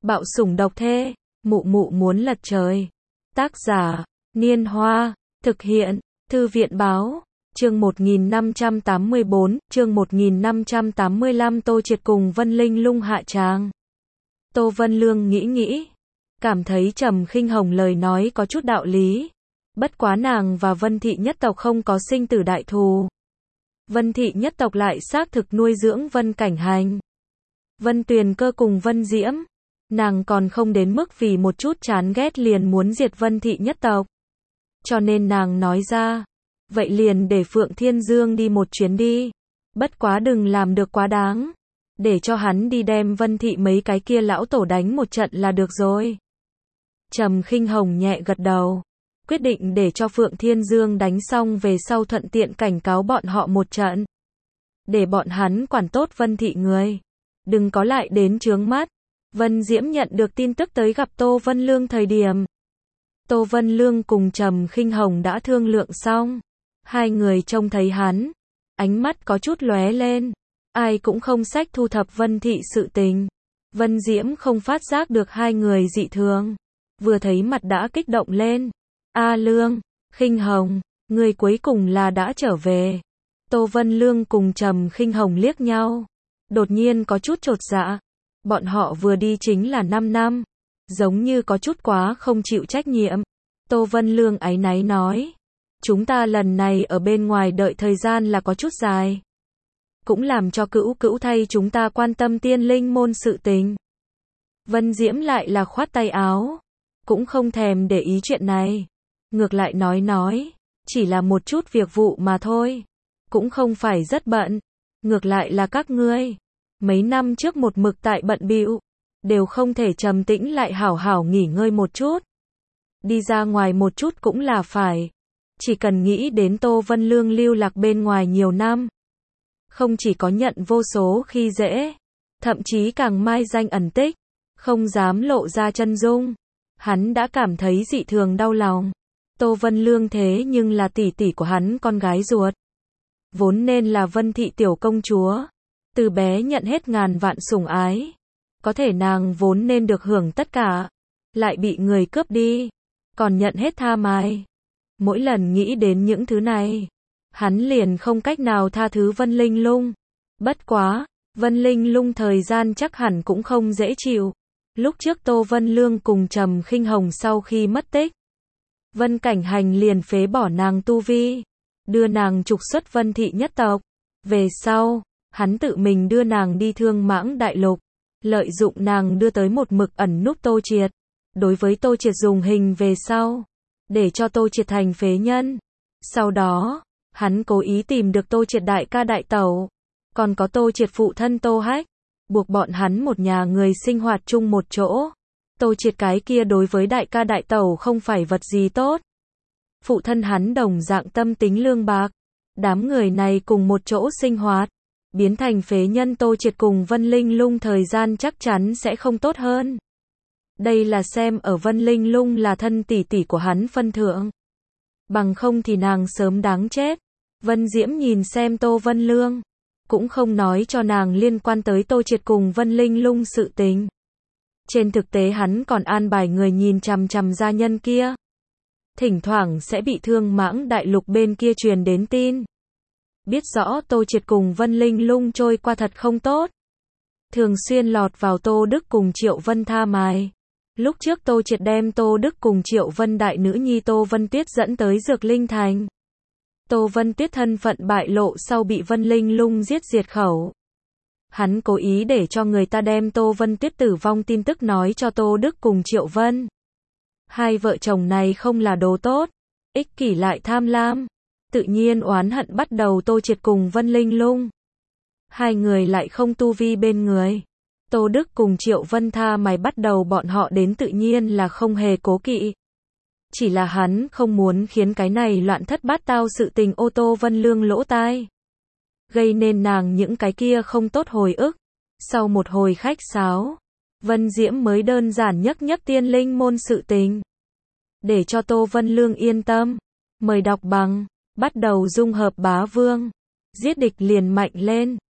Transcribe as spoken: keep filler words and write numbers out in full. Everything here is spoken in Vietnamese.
Bạo sủng độc thê, mụ mụ muốn lật trời. Tác giả, Niên Hoa, thực hiện, Thư viện Báo, chương một nghìn năm trăm tám mươi bốn, chương một nghìn năm trăm tám mươi lăm Tô Triệt cùng Vân Linh Lung hạ tràng. Tô Vân Lương nghĩ nghĩ, cảm thấy Trầm Khinh Hồng lời nói có chút đạo lý. Bất quá nàng và Vân Thị nhất tộc không có sinh tử đại thù. Vân Thị nhất tộc lại xác thực nuôi dưỡng Vân Cảnh Hành, Vân Tuyền Cơ cùng Vân Diễm. Nàng còn không đến mức vì một chút chán ghét liền muốn diệt Vân Thị nhất tộc. Cho nên nàng nói ra, vậy liền để Phượng Thiên Dương đi một chuyến đi. Bất quá đừng làm được quá đáng. Để cho hắn đi đem Vân Thị mấy cái kia lão tổ đánh một trận là được rồi. Trầm Khinh Hồng nhẹ gật đầu, quyết định để cho Phượng Thiên Dương đánh xong về sau thuận tiện cảnh cáo bọn họ một trận. Để bọn hắn quản tốt Vân Thị người, đừng có lại đến chướng mắt. Vân Diễm nhận được tin tức tới gặp Tô Vân Lương thời điểm. Tô Vân Lương cùng Trầm Khinh Hồng đã thương lượng xong. Hai người trông thấy hắn, ánh mắt có chút lóe lên. Ai cũng không sách thu thập Vân Thị sự tình. Vân Diễm không phát giác được hai người dị thường. Vừa thấy mặt đã kích động lên. A Lương, Khinh Hồng, người cuối cùng là đã trở về. Tô Vân Lương cùng Trầm Khinh Hồng liếc nhau. Đột nhiên có chút chột dạ. Bọn họ vừa đi chính là năm năm. Giống như có chút quá không chịu trách nhiệm. Tô Vân Lương áy náy nói. Chúng ta lần này ở bên ngoài đợi thời gian là có chút dài. Cũng làm cho cữu cữu thay chúng ta quan tâm tiên linh môn sự tình. Vân Diễm lại là khoát tay áo. Cũng không thèm để ý chuyện này. Ngược lại nói nói. Chỉ là một chút việc vụ mà thôi. Cũng không phải rất bận. Ngược lại là các ngươi. Mấy năm trước một mực tại bận bịu, đều không thể trầm tĩnh lại hảo hảo nghỉ ngơi một chút. Đi ra ngoài một chút cũng là phải. Chỉ cần nghĩ đến Tô Vân Lương lưu lạc bên ngoài nhiều năm. Không chỉ có nhận vô số khi dễ, thậm chí càng mai danh ẩn tích, không dám lộ ra chân dung. Hắn đã cảm thấy dị thường đau lòng. Tô Vân Lương thế nhưng là tỷ tỷ của hắn con gái ruột. Vốn nên là Vân Thị tiểu công chúa. Từ bé nhận hết ngàn vạn sủng ái. Có thể nàng vốn nên được hưởng tất cả. Lại bị người cướp đi. Còn nhận hết tha mái. Mỗi lần nghĩ đến những thứ này, hắn liền không cách nào tha thứ Vân Linh Lung. Bất quá, Vân Linh Lung thời gian chắc hẳn cũng không dễ chịu. Lúc trước Tô Vân Lương cùng Trầm Khinh Hồng sau khi mất tích, Vân Cảnh Hành liền phế bỏ nàng tu vi, đưa nàng trục xuất Vân Thị nhất tộc. Về sau, hắn tự mình đưa nàng đi Thương Mãng Đại Lục, lợi dụng nàng đưa tới một mực ẩn núp Tô Triệt. Đối với Tô Triệt dùng hình về sau, để cho Tô Triệt thành phế nhân. Sau đó, hắn cố ý tìm được Tô Triệt đại ca đại tẩu, còn có Tô Triệt phụ thân Tô Hách, buộc bọn hắn một nhà người sinh hoạt chung một chỗ. Tô Triệt cái kia đối với đại ca đại tẩu không phải vật gì tốt. Phụ thân hắn đồng dạng tâm tính lương bạc. Đám người này cùng một chỗ sinh hoạt, biến thành phế nhân. Tô Triệt cùng Vân Linh Lung thời gian chắc chắn sẽ không tốt hơn. Đây là xem ở Vân Linh Lung là thân tỷ tỷ của hắn phân thượng. Bằng không thì nàng sớm đáng chết. Vân Diễm nhìn xem Tô Vân Lương, cũng không nói cho nàng liên quan tới Tô Triệt cùng Vân Linh Lung sự tình. Trên thực tế hắn còn an bài người nhìn chằm chằm gia nhân kia. Thỉnh thoảng sẽ bị Thương Mãng Đại Lục bên kia truyền đến tin. Biết rõ Tô Triệt cùng Vân Linh Lung trôi qua thật không tốt. Thường xuyên lọt vào Tô Đức cùng Triệu Vân tha mài. Lúc trước Tô Triệt đem Tô Đức cùng Triệu Vân đại nữ nhi Tô Vân Tuyết dẫn tới Dược Linh Thành. Tô Vân Tuyết thân phận bại lộ sau bị Vân Linh Lung giết diệt khẩu. Hắn cố ý để cho người ta đem Tô Vân Tuyết tử vong tin tức nói cho Tô Đức cùng Triệu Vân. Hai vợ chồng này không là đồ tốt, ích kỷ lại tham lam. Tự nhiên oán hận bắt đầu Tô Triệt cùng Vân Linh Lung. Hai người lại không tu vi bên người. Tô Đức cùng Triệu Vân tha mày bắt đầu bọn họ đến tự nhiên là không hề cố kỵ. Chỉ là hắn không muốn khiến cái này loạn thất bát tao sự tình ô Tô Vân Lương lỗ tai. Gây nên nàng những cái kia không tốt hồi ức. Sau một hồi khách sáo, Vân Diễm mới đơn giản nhắc nhắc tiên linh môn sự tình. Để cho Tô Vân Lương yên tâm. Mời đọc bằng, bắt đầu dung hợp bá vương. Giết địch liền mạnh lên.